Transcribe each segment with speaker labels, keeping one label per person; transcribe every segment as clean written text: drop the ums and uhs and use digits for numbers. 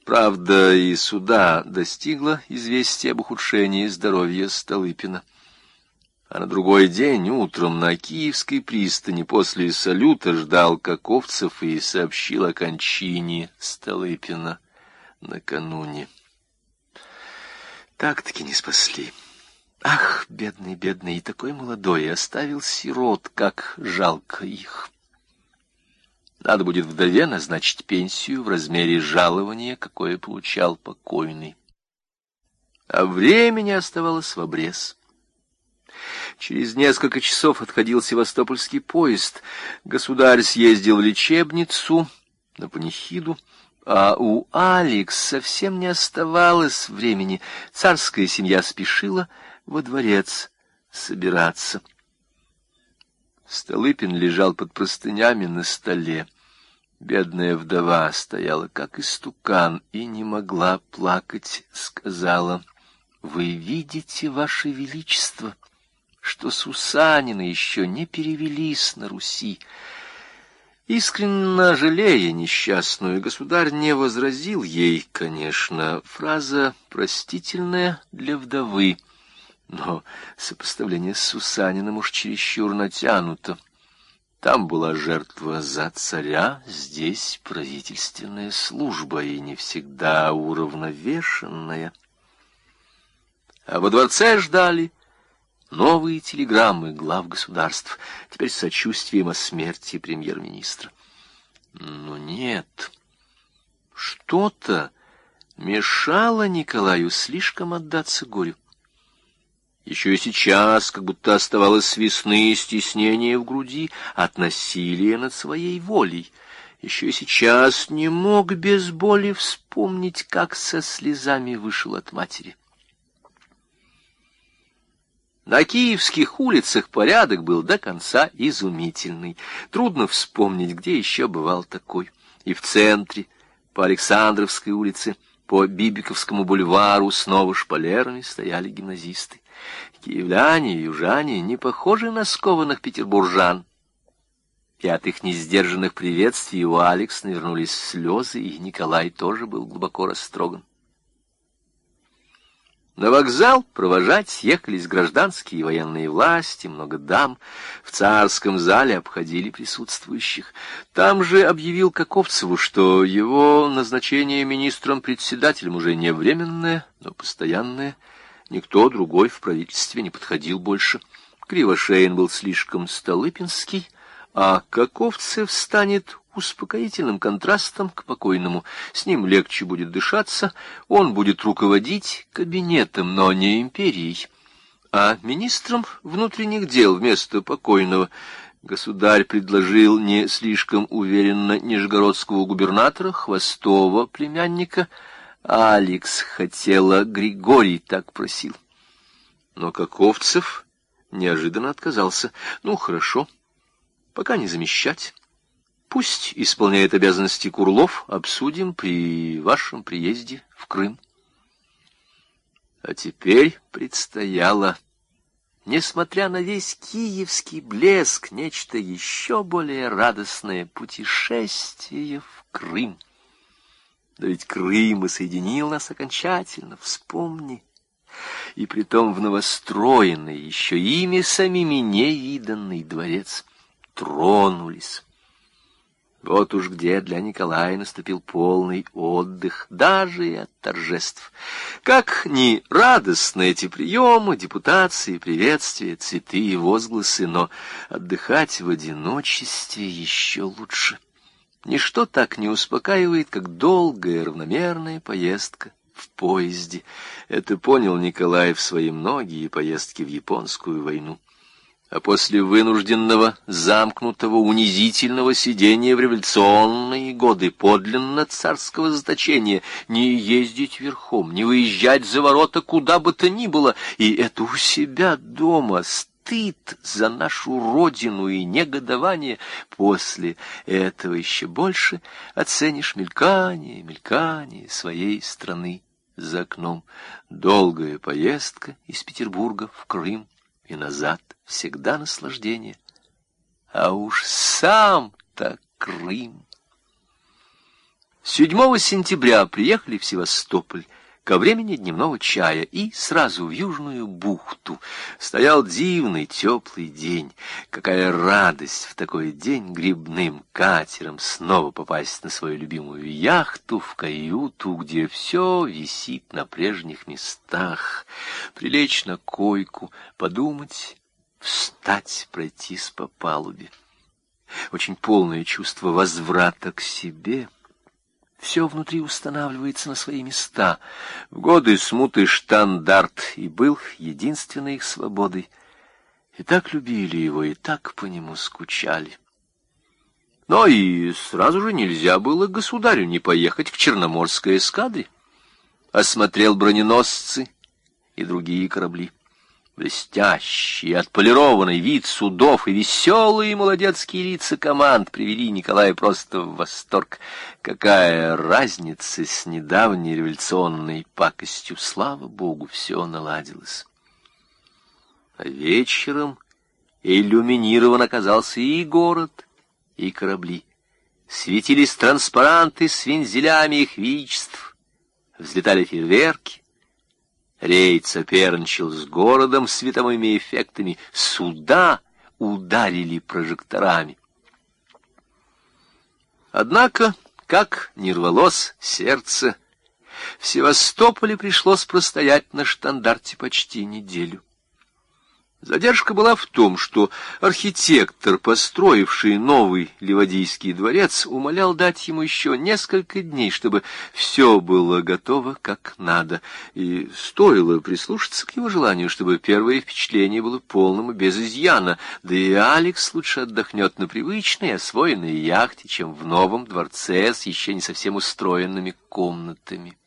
Speaker 1: Правда, и суда достигло известие об ухудшении здоровья Столыпина. А на другой день утром на Киевской пристани после салюта ждал Каковцев и сообщил о кончине Столыпина накануне. Так-таки не спасли. Ах, бедный, бедный, и такой молодой, оставил сирот, как жалко их. Надо будет вдове назначить пенсию в размере жалования, какое получал покойный. А времени оставалось в обрез. Через несколько часов отходил севастопольский поезд. Государь съездил в лечебницу на панихиду, а у Алекс совсем не оставалось времени. Царская семья спешила во дворец собираться. Столыпин лежал под простынями на столе. Бедная вдова стояла как истукан и не могла плакать. Сказала: «Вы видите, Ваше Величество, что Сусанина еще не перевелись на Руси». Искренне жалея несчастную, государь не возразил ей, конечно, фраза простительная для вдовы, но сопоставление с Сусаниным уж чересчур натянуто. Там была жертва за царя, здесь правительственная служба, и не всегда уравновешенная. А во дворце ждали новые телеграммы глав государств, теперь с сочувствием о смерти премьер-министра. Но нет, что-то мешало Николаю слишком отдаться горю. Еще и сейчас, как будто оставалось весны стеснение в груди от насилия над своей волей. Еще и сейчас не мог без боли вспомнить, как со слезами вышел от матери. На киевских улицах порядок был до конца изумительный. Трудно вспомнить, где еще бывал такой. И в центре, по Александровской улице, по Бибиковскому бульвару снова шпалерами стояли гимназисты. Киевляне и южане не похожи на скованных петербуржан. И от их несдержанных приветствий у Алекс навернулись слезы, и Николай тоже был глубоко растроган. На вокзал провожать съехались гражданские и военные власти, много дам. В царском зале обходили присутствующих. Там же объявил Каковцеву, что его назначение министром-председателем уже не временное, но постоянное. Никто другой в правительстве не подходил больше. Кривошеин был слишком столыпинский, а Каковцев станет успокоительным контрастом к покойному. С ним легче будет дышаться, он будет руководить кабинетом, но не империей. А министром внутренних дел вместо покойного государь предложил не слишком уверенно нижегородского губернатора, Хвостова племянника. Алекс хотела, Григорий так просил. Но Каковцев неожиданно отказался. Ну, хорошо, пока не замещать. Пусть исполняет обязанности Курлов, обсудим при вашем приезде в Крым. А теперь предстояло, несмотря на весь киевский блеск, нечто еще более радостное — путешествие в Крым. Да ведь Крым и соединил нас окончательно, вспомни. И притом в новостроенный, еще ими самими невиданный дворец. Тронулись. Вот уж где для Николая наступил полный отдых, даже и от торжеств. Как ни радостны эти приемы, депутации, приветствия, цветы и возгласы, но отдыхать в одиночестве еще лучше. Ничто так не успокаивает, как долгая равномерная поездка в поезде. Это понял Николай в свои многие поездки в Японскую войну. А после вынужденного, замкнутого, унизительного сидения в революционные годы подлинно царского заточения не ездить верхом, не выезжать за ворота куда бы то ни было, и это у себя дома стыд за нашу родину и негодование. После этого еще больше оценишь мелькание своей страны за окном. Долгая поездка из Петербурга в Крым и назад всегда наслаждение. А уж сам-то Крым. 7 сентября приехали в Севастополь ко времени дневного чая и сразу в Южную бухту. Стоял дивный теплый день. Какая радость в такой день грибным катером снова попасть на свою любимую яхту, в каюту, где все висит на прежних местах. Прилечь на койку, подумать, встать, пройтись по палубе. Очень полное чувство возврата к себе. Все внутри устанавливается на свои места. В годы смуты штандарт и был единственной их свободой. И так любили его, и так по нему скучали. Но и сразу же нельзя было государю не поехать к Черноморской эскадре. Осмотрел броненосцы и другие корабли. Блестящий, отполированный вид судов и веселые молодецкие лица команд привели Николая просто в восторг. Какая разница с недавней революционной пакостью! Слава Богу, все наладилось. А вечером иллюминирован оказался и город, и корабли. Светились транспаранты с вензелями их величеств, взлетали фейерверки. Рейд соперничал с городом световыми эффектами, суда ударили прожекторами. Однако, как ни рвалось сердце, в Севастополе пришлось простоять на штандарте почти неделю. Задержка была в том, что архитектор, построивший новый Ливадийский дворец, умолял дать ему еще несколько дней, чтобы все было готово как надо, и стоило прислушаться к его желанию, чтобы первое впечатление было полным и без изъяна, да и Алекс лучше отдохнет на привычной, освоенной яхте, чем в новом дворце с еще не совсем устроенными комнатами.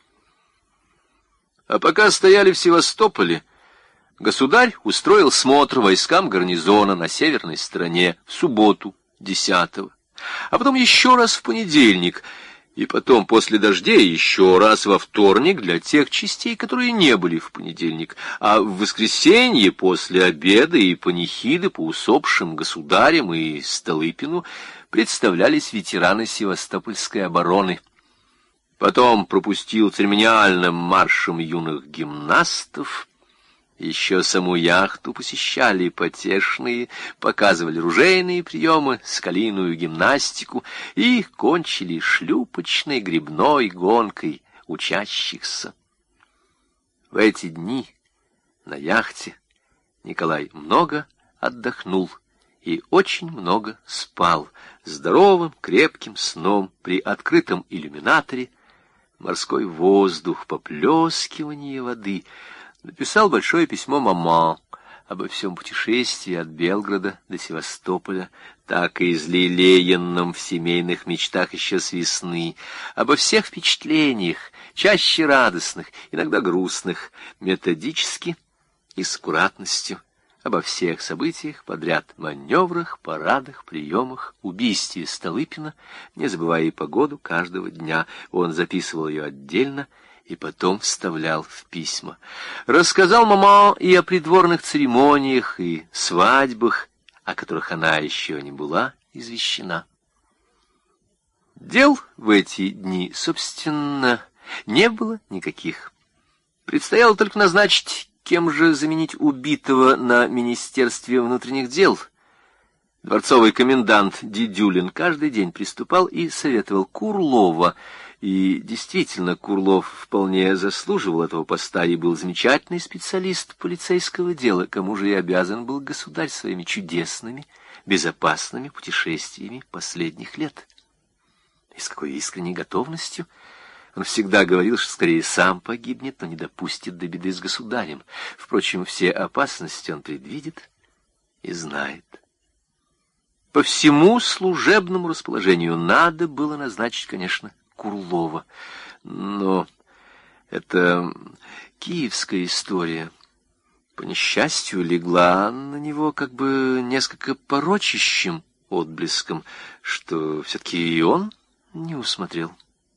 Speaker 1: А пока стояли в Севастополе, государь устроил смотр войскам гарнизона на северной стороне в субботу 10-го, а потом еще раз в понедельник, и потом после дождей еще раз во вторник для тех частей, которые не были в понедельник, а в воскресенье после обеда и панихиды по усопшим государям и Столыпину представлялись ветераны Севастопольской обороны. Потом пропустил церемониальным маршем юных гимнастов. Еще саму яхту посещали потешные, показывали ружейные приемы, скалиную гимнастику и кончили шлюпочной гребной гонкой учащихся. В эти дни на яхте Николай много отдохнул и очень много спал, здоровым, крепким сном при открытом иллюминаторе, морской воздух, поплескивание воды. Написал большое письмо мама обо всем путешествии от Белграда до Севастополя, так и излелеянном в семейных мечтах еще с весны, обо всех впечатлениях, чаще радостных, иногда грустных, методически и с аккуратностью, обо всех событиях подряд, маневрах, парадах, приемах, убийстве Столыпина, не забывая и погоду каждого дня. Он записывал ее отдельно и потом вставлял в письма. Рассказал мама и о придворных церемониях, и свадьбах, о которых она еще не была извещена. Дел в эти дни, собственно, не было никаких. Предстояло только назначить, кем же заменить убитого на Министерстве внутренних дел. Дворцовый комендант Дедюлин каждый день приступал и советовал Курлова. И действительно, Курлов вполне заслуживал этого поста и был замечательный специалист полицейского дела, кому же и обязан был государь своими чудесными, безопасными путешествиями последних лет. И с какой искренней готовностью он всегда говорил, что скорее сам погибнет, но не допустит до беды с государем. Впрочем, все опасности он предвидит и знает. По всему служебному расположению надо было назначить, конечно, Курлова. Но это киевская история, по несчастью, легла на него как бы несколько порочащим отблеском, что все-таки и он не усмотрел.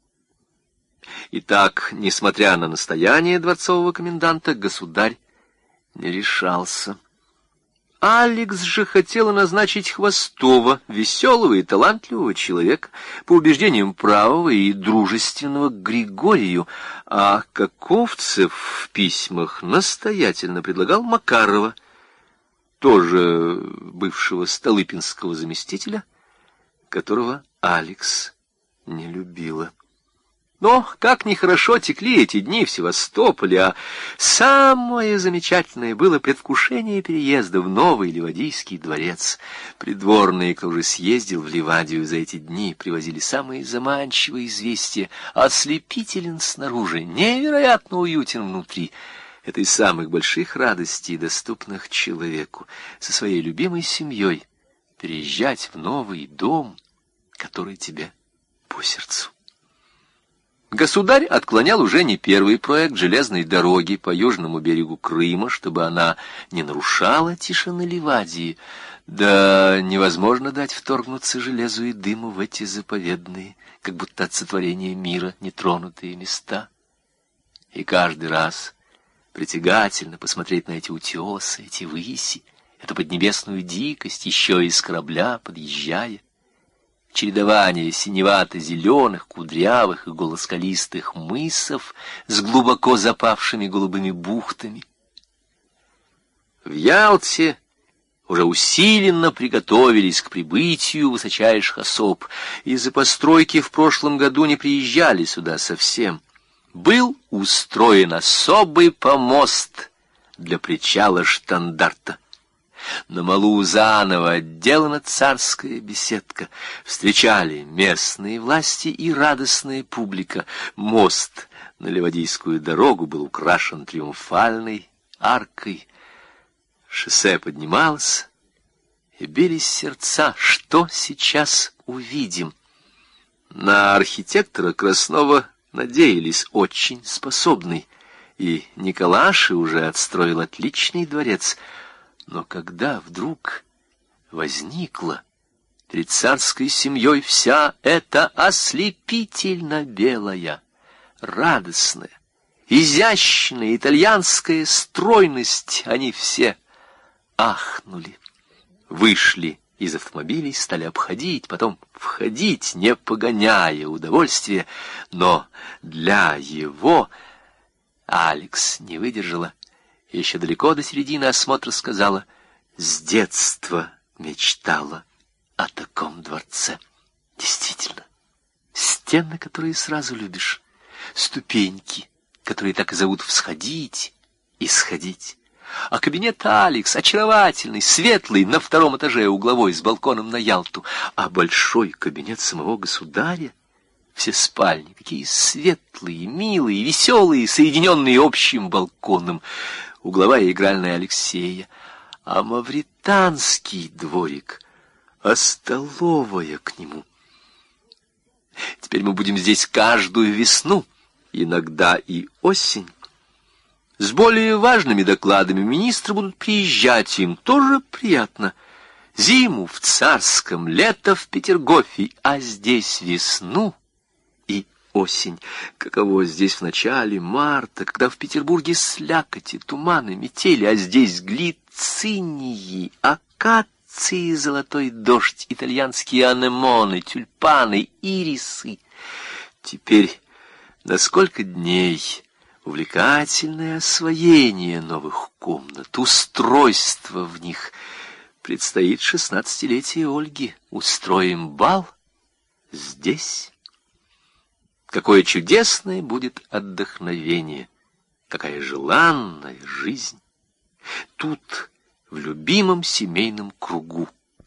Speaker 1: Итак, несмотря на настояние дворцового коменданта, государь не решался. Алекс же хотела назначить Хвостова, веселого и талантливого человека, по убеждениям правого и дружественного к Григорию, а Каковцев в письмах настоятельно предлагал Макарова, тоже бывшего столыпинского заместителя, которого Алекс не любила. Но как нехорошо текли эти дни в Севастополе, а самое замечательное было предвкушение переезда в новый Ливадийский дворец. Придворные, кто уже съездил в Ливадию за эти дни, привозили самые заманчивые известия. Ослепителен снаружи, невероятно уютен внутри. Это из самых больших радостей, доступных человеку, со своей любимой семьей, переезжать в новый дом, который тебе по сердцу. Государь отклонял уже не первый проект железной дороги по южному берегу Крыма, чтобы она не нарушала тишины Ливадии. Да невозможно дать вторгнуться железу и дыму в эти заповедные, как будто от сотворения мира, нетронутые места. И каждый раз притягательно посмотреть на эти утесы, эти выси, эту поднебесную дикость, еще из корабля подъезжая. Чередование синевато-зеленых, кудрявых и голоскалистых мысов с глубоко запавшими голубыми бухтами. В Ялте уже усиленно приготовились к прибытию высочайших особ. Из-за постройки в прошлом году не приезжали сюда совсем. Был устроен особый помост для причала штандарта. На малу заново отделана царская беседка. Встречали местные власти и радостная публика. Мост на Ливадийскую дорогу был украшен триумфальной аркой. Шоссе поднималось, и бились сердца. Что сейчас увидим? На архитектора Краснова надеялись, очень способный. И Николаши уже отстроил отличный дворец. Но когда вдруг возникла перед царской семьей вся эта ослепительно белая, радостная, изящная итальянская стройность, они все ахнули, вышли из автомобилей, стали обходить, потом входить, не погоняя удовольствия, но для его Алекс не выдержала. Еще далеко до середины осмотра сказала: с детства мечтала о таком дворце. Действительно, стены, которые сразу любишь, ступеньки, которые так и зовут всходить и сходить. А кабинет Алекс очаровательный, светлый, на втором этаже угловой, с балконом на Ялту. А большой кабинет самого государя, все спальни такие светлые, милые, веселые, соединенные общим балконом. Угловая игральная Алексея, а мавританский дворик, а столовая к нему. Теперь мы будем здесь каждую весну, иногда и осень. С более важными докладами министры будут приезжать, им тоже приятно. Зиму в Царском, лето в Петергофе, а здесь весну и осень. Каково здесь в начале марта, когда в Петербурге слякоти, туманы, метели, а здесь глицинии, акации, золотой дождь, итальянские анемоны, тюльпаны, ирисы. Теперь на сколько дней увлекательное освоение новых комнат, устройство в них. Предстоит 16-летие Ольги. Устроим бал здесь. Какое чудесное будет отдохновение, какая желанная жизнь. Тут, в любимом семейном кругу,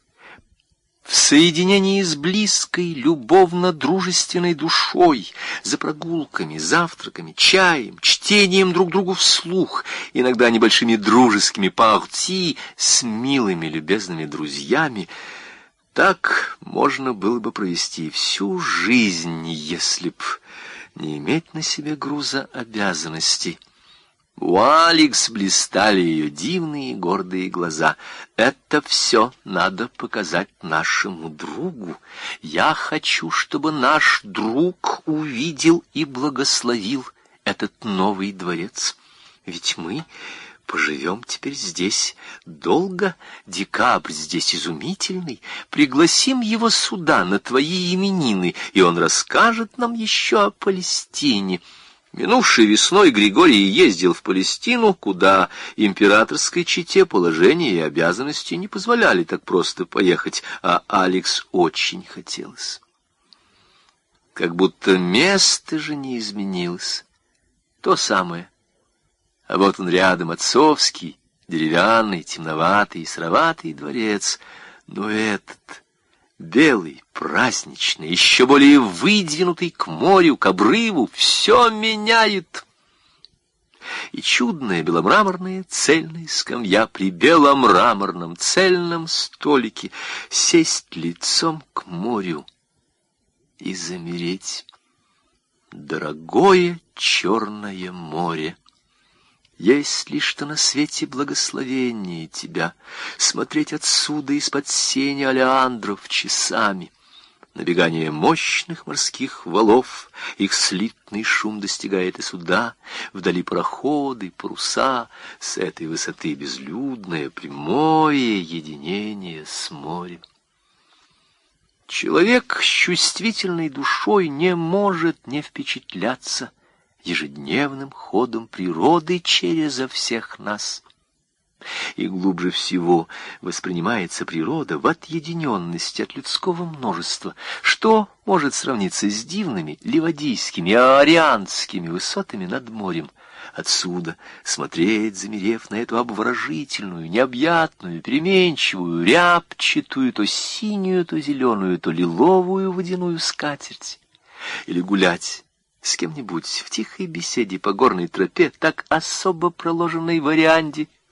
Speaker 1: в соединении с близкой, любовно-дружественной душой, за прогулками, завтраками, чаем, чтением друг другу вслух, иногда небольшими дружескими парти с милыми, любезными друзьями. Так можно было бы провести всю жизнь, если б не иметь на себе груза обязанностей. У Алекс блистали ее дивные гордые глаза. Это все надо показать нашему другу. Я хочу, чтобы наш друг увидел и благословил этот новый дворец. Ведь мы Поживем теперь здесь долго, декабрь здесь изумительный. Пригласим его сюда на твои именины, и он расскажет нам еще о Палестине». Минувшей весной Григорий ездил в Палестину, куда императорской чете положение и обязанности не позволяли так просто поехать, а Алекс очень хотелось. Как будто место же не изменилось. То самое. А вот он рядом, отцовский, деревянный, темноватый и сыроватый дворец. Но этот... белый, праздничный, еще более выдвинутый к морю, к обрыву, все меняет. И чудная беломраморная цельная скамья при беломраморном цельном столике, сесть лицом к морю и замереть. Дорогое Черное море! Есть ли что на свете благословение тебя смотреть отсюда из-под сени олеандров часами? Набегание мощных морских валов, их слитный шум достигает и сюда, вдали пароходы, паруса, с этой высоты безлюдное, прямое единение с морем. Человек с чувствительной душой не может не впечатляться ежедневным ходом природы через всех нас. И глубже всего воспринимается природа в отъединенности от людского множества, что может сравниться с дивными ливадийскими, арианскими высотами над морем. Отсюда смотреть, замерев на эту обворожительную, необъятную, переменчивую, рябчатую, то синюю, то зеленую, то лиловую водяную скатерть, или гулять с кем-нибудь в тихой беседе по горной тропе, так особо проложенной в Орианде,